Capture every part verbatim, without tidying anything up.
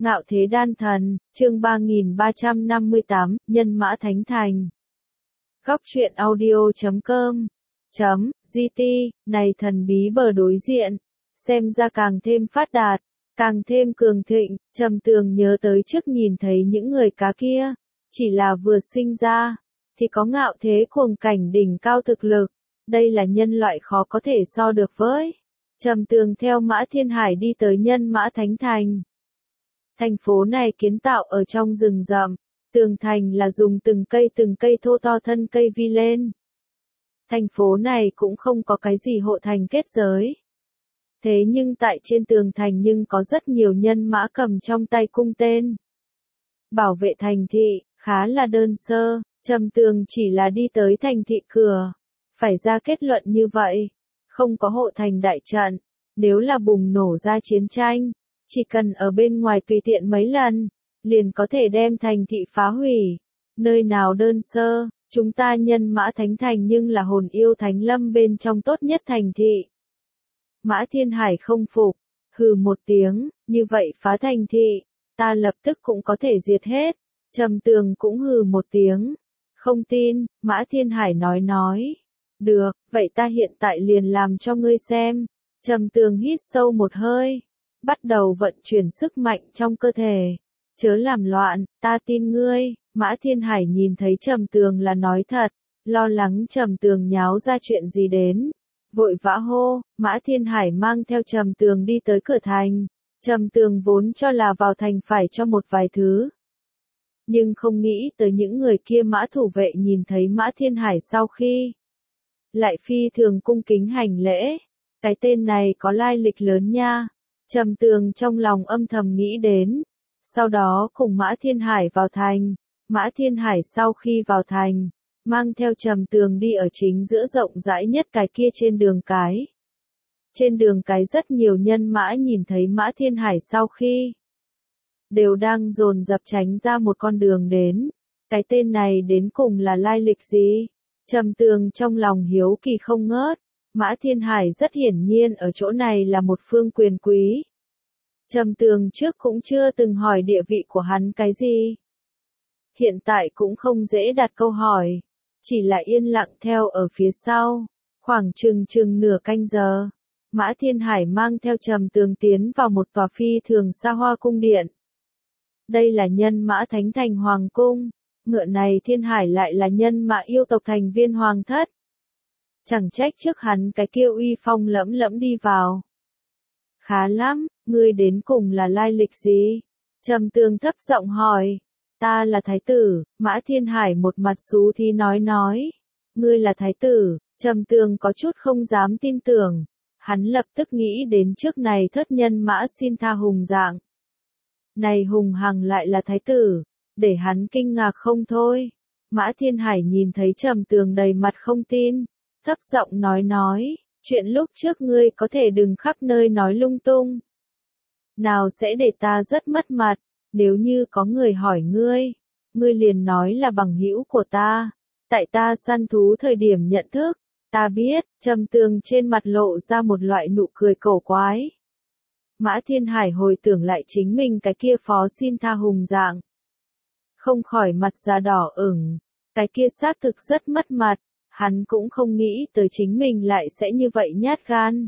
Ngạo thế đan thần, chương ba nghìn ba trăm năm mươi tám, nhân mã thánh thành. Góc truyện audio chấm com chấm gt, này thần bí bờ đối diện, xem ra càng thêm phát đạt, càng thêm cường thịnh. Trầm Tường nhớ tới trước nhìn thấy những người cá kia, chỉ là vừa sinh ra, thì có ngạo thế cuồng cảnh đỉnh cao thực lực, đây là nhân loại khó có thể so được với. Trầm Tường theo Mã Thiên Hải đi tới nhân mã thánh thành. Thành phố này kiến tạo ở trong rừng rậm, tường thành là dùng từng cây từng cây thô to thân cây vi lên. Thành phố này cũng không có cái gì hộ thành kết giới. Thế nhưng tại trên tường thành nhưng có rất nhiều nhân mã cầm trong tay cung tên. Bảo vệ thành thị, khá là đơn sơ. Trầm Tường chỉ là đi tới thành thị cửa. Phải ra kết luận như vậy. Không có hộ thành đại trận. Nếu là bùng nổ ra chiến tranh, chỉ cần ở bên ngoài tùy tiện mấy lần, liền có thể đem thành thị phá hủy. Nơi nào đơn sơ, chúng ta nhân mã thánh thành nhưng là hồn yêu thánh lâm bên trong tốt nhất thành thị. Mã Thiên Hải không phục, hừ một tiếng, như vậy phá thành thị, ta lập tức cũng có thể diệt hết. Trầm Tường cũng hừ một tiếng, không tin. Mã Thiên Hải nói nói, được, vậy ta hiện tại liền làm cho ngươi xem. Trầm Tường hít sâu một hơi, bắt đầu vận chuyển sức mạnh trong cơ thể. Chớ làm loạn, ta tin ngươi. Mã Thiên Hải nhìn thấy Trầm Tường là nói thật, lo lắng Trầm Tường nháo ra chuyện gì đến, vội vã hô. Mã Thiên Hải mang theo Trầm Tường đi tới cửa thành. Trầm Tường vốn cho là vào thành phải cho một vài thứ, nhưng không nghĩ tới những người kia mã thủ vệ nhìn thấy Mã Thiên Hải sau khi, lại phi thường cung kính hành lễ. Cái tên này có lai lịch lớn nha. Trầm Tường trong lòng âm thầm nghĩ đến. Sau đó cùng Mã Thiên Hải vào thành. Mã Thiên Hải sau khi vào thành, mang theo Trầm Tường đi ở chính giữa rộng rãi nhất cái kia trên đường cái. Trên đường cái rất nhiều nhân mã nhìn thấy Mã Thiên Hải sau khi, đều đang dồn dập tránh ra một con đường đến. Cái tên này đến cùng là lai lịch gì? Trầm Tường trong lòng hiếu kỳ không ngớt. Mã Thiên Hải rất hiển nhiên ở chỗ này là một phương quyền quý. Trầm Tường trước cũng chưa từng hỏi địa vị của hắn cái gì. Hiện tại cũng không dễ đặt câu hỏi. Chỉ là yên lặng theo ở phía sau. Khoảng chừng chừng nửa canh giờ. Mã Thiên Hải mang theo Trầm Tường tiến vào một tòa phi thường xa hoa cung điện. Đây là nhân mã thánh thành hoàng cung. Ngựa này Thiên Hải lại là nhân mã yêu tộc thành viên hoàng thất. Chẳng trách trước hắn cái kia uy phong lẫm lẫm đi vào. Khá lắm, ngươi đến cùng là lai lịch gì? Trầm Tường thấp giọng hỏi. Ta là thái tử. Mã Thiên Hải một mặt xú thí nói nói. Ngươi là thái tử? Trầm Tường có chút không dám tin tưởng. Hắn lập tức nghĩ đến trước này thất nhân mã xin tha hùng dạng. Này hùng hằng lại là thái tử, để hắn kinh ngạc không thôi. Mã Thiên Hải nhìn thấy Trầm Tường đầy mặt không tin, thấp giọng nói nói, chuyện lúc trước ngươi có thể đừng khắp nơi nói lung tung. Nào sẽ để ta rất mất mặt, nếu như có người hỏi ngươi, ngươi liền nói là bằng hữu của ta, tại ta săn thú thời điểm nhận thức, ta biết. Trầm Tường trên mặt lộ ra một loại nụ cười cổ quái. Mã Thiên Hải hồi tưởng lại chính mình cái kia phó xin tha hùng dạng, không khỏi mặt da đỏ ửng, cái kia xác thực rất mất mặt. Hắn cũng không nghĩ tới chính mình lại sẽ như vậy nhát gan.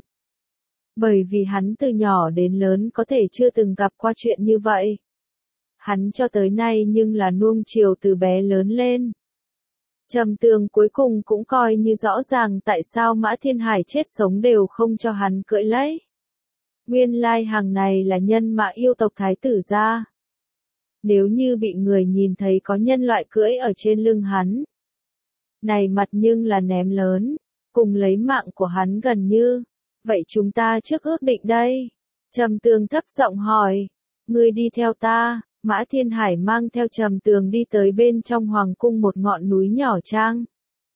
Bởi vì hắn từ nhỏ đến lớn có thể chưa từng gặp qua chuyện như vậy. Hắn cho tới nay nhưng là nuông chiều từ bé lớn lên. Trầm Tường cuối cùng cũng coi như rõ ràng tại sao Mã Thiên Hải chết sống đều không cho hắn cưỡi lấy. Nguyên lai hàng này là nhân mã yêu tộc thái tử gia. Nếu như bị người nhìn thấy có nhân loại cưỡi ở trên lưng hắn, này mặt nhưng là ném lớn, cùng lấy mạng của hắn gần như. Vậy chúng ta trước ước định đây. Trầm Tường thấp giọng hỏi. Ngươi đi theo ta. Mã Thiên Hải mang theo Trầm Tường đi tới bên trong hoàng cung một ngọn núi nhỏ trang.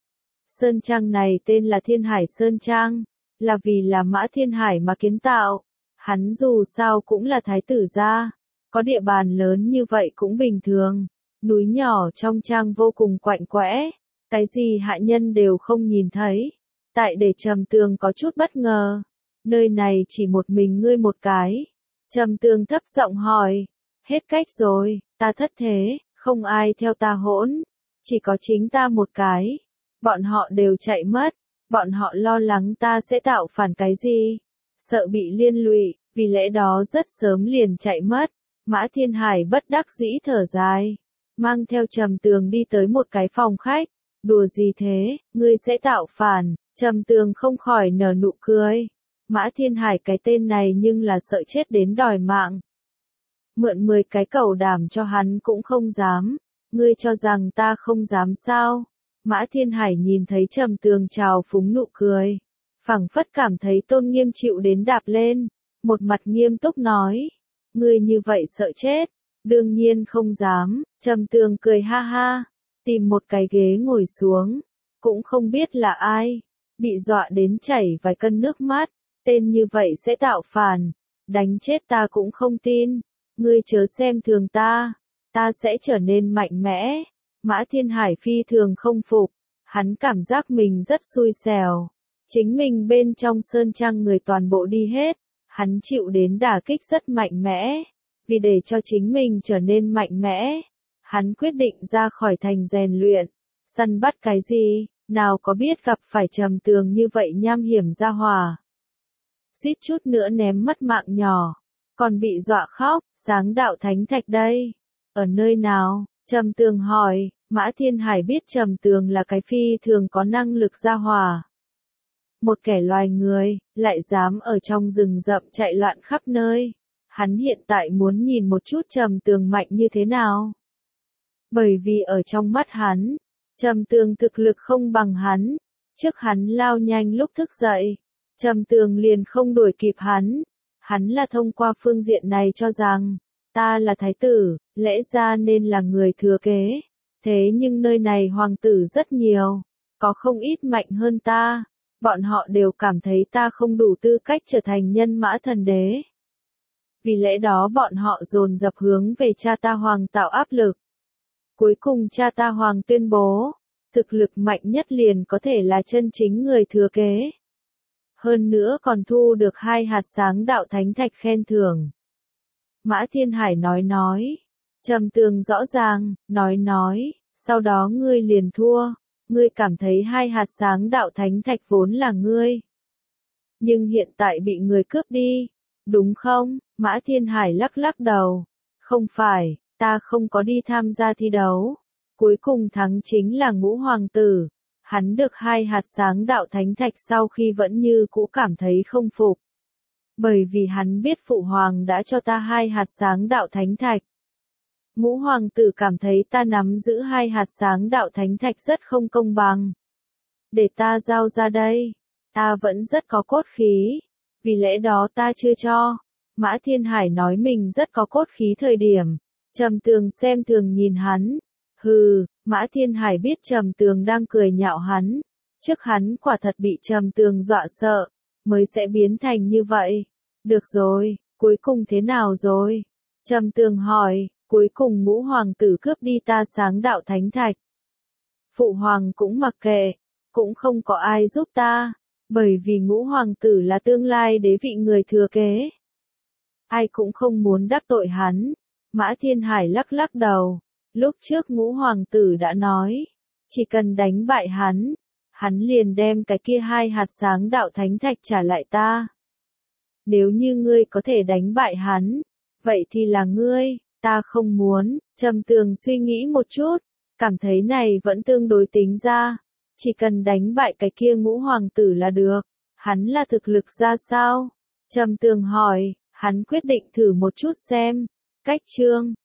Sơn trang này tên là Thiên Hải Sơn Trang, là vì là Mã Thiên Hải mà kiến tạo. Hắn dù sao cũng là thái tử gia, có địa bàn lớn như vậy cũng bình thường. Núi nhỏ trong trang vô cùng quạnh quẽ, cái gì hạ nhân đều không nhìn thấy. Tại để Trầm Tường có chút bất ngờ. Nơi này chỉ một mình ngươi một cái. Trầm Tường thấp giọng hỏi. Hết cách rồi, ta thất thế, không ai theo ta hỗn, chỉ có chính ta một cái. Bọn họ đều chạy mất, bọn họ lo lắng ta sẽ tạo phản cái gì, sợ bị liên lụy, vì lẽ đó rất sớm liền chạy mất. Mã Thiên Hải bất đắc dĩ thở dài, mang theo Trầm Tường đi tới một cái phòng khách. Đùa gì thế, ngươi sẽ tạo phản? Trầm Tường không khỏi nở nụ cười. Mã Thiên Hải cái tên này nhưng là sợ chết đến đòi mạng. Mượn mười cái cẩu đảm cho hắn cũng không dám. Ngươi cho rằng ta không dám sao? Mã Thiên Hải nhìn thấy Trầm Tường trào phúng nụ cười, phảng phất cảm thấy tôn nghiêm chịu đến đạp lên, một mặt nghiêm túc nói, ngươi như vậy sợ chết, đương nhiên không dám. Trầm Tường cười ha ha, tìm một cái ghế ngồi xuống, cũng không biết là ai, bị dọa đến chảy vài cân nước mắt, tên như vậy sẽ tạo phản, đánh chết ta cũng không tin, ngươi chớ xem thường ta, ta sẽ trở nên mạnh mẽ. Mã Thiên Hải phi thường không phục, hắn cảm giác mình rất xui xẻo, chính mình bên trong sơn trang người toàn bộ đi hết, hắn chịu đến đả kích rất mạnh mẽ, vì để cho chính mình trở nên mạnh mẽ, hắn quyết định ra khỏi thành rèn luyện, săn bắt cái gì, nào có biết gặp phải Trầm Tường như vậy nham hiểm ra hỏa. Suýt chút nữa ném mất mạng nhỏ, còn bị dọa khóc, Sáng Đạo Thánh Thạch đây, ở nơi nào? Trầm Tường hỏi. Mã Thiên Hải biết Trầm Tường là cái phi thường có năng lực ra hỏa. Một kẻ loài người, lại dám ở trong rừng rậm chạy loạn khắp nơi. Hắn hiện tại muốn nhìn một chút Trầm Tường mạnh như thế nào. Bởi vì ở trong mắt hắn, Trầm Tường thực lực không bằng hắn. Trước hắn lao nhanh lúc thức dậy, Trầm Tường liền không đuổi kịp hắn. Hắn là thông qua phương diện này cho rằng, ta là thái tử, lẽ ra nên là người thừa kế. Thế nhưng nơi này hoàng tử rất nhiều, có không ít mạnh hơn ta, bọn họ đều cảm thấy ta không đủ tư cách trở thành nhân mã thần đế. Vì lẽ đó bọn họ dồn dập hướng về cha ta hoàng tạo áp lực. Cuối cùng cha ta hoàng tuyên bố, thực lực mạnh nhất liền có thể là chân chính người thừa kế. Hơn nữa còn thu được hai hạt Sáng Đạo Thánh Thạch khen thưởng. Mã Thiên Hải nói nói. Trầm Tường rõ ràng, nói nói, sau đó ngươi liền thua, ngươi cảm thấy hai hạt Sáng Đạo Thánh Thạch vốn là ngươi. Nhưng hiện tại bị người cướp đi, đúng không? Mã Thiên Hải lắc lắc đầu, không phải, ta không có đi tham gia thi đấu, cuối cùng thắng chính là Ngũ Hoàng tử, hắn được hai hạt Sáng Đạo Thánh Thạch sau khi vẫn như cũ cảm thấy không phục. Bởi vì hắn biết Phụ Hoàng đã cho ta hai hạt Sáng Đạo Thánh Thạch. Ngũ Hoàng tử cảm thấy ta nắm giữ hai hạt Sáng Đạo Thánh Thạch rất không công bằng. Để ta giao ra đây, ta vẫn rất có cốt khí, vì lẽ đó ta chưa cho. Mã Thiên Hải nói mình rất có cốt khí thời điểm, Trầm Tường xem thường nhìn hắn. Hừ, Mã Thiên Hải biết Trầm Tường đang cười nhạo hắn, trước hắn quả thật bị Trầm Tường dọa sợ, mới sẽ biến thành như vậy. Được rồi, cuối cùng thế nào rồi? Trầm Tường hỏi. Cuối cùng Ngũ Hoàng tử cướp đi ta Sáng Đạo Thánh Thạch. Phụ Hoàng cũng mặc kệ, cũng không có ai giúp ta, bởi vì Ngũ Hoàng tử là tương lai đế vị người thừa kế. Ai cũng không muốn đắc tội hắn. Mã Thiên Hải lắc lắc đầu, lúc trước Ngũ Hoàng tử đã nói, chỉ cần đánh bại hắn, hắn liền đem cái kia hai hạt Sáng Đạo Thánh Thạch trả lại ta. Nếu như ngươi có thể đánh bại hắn, vậy thì là ngươi. Ta không muốn. Trầm Tường suy nghĩ một chút, cảm thấy này vẫn tương đối tính ra, chỉ cần đánh bại cái kia Ngũ Hoàng tử là được. Hắn là thực lực ra sao? Trầm Tường hỏi, hắn quyết định thử một chút xem. Cách chương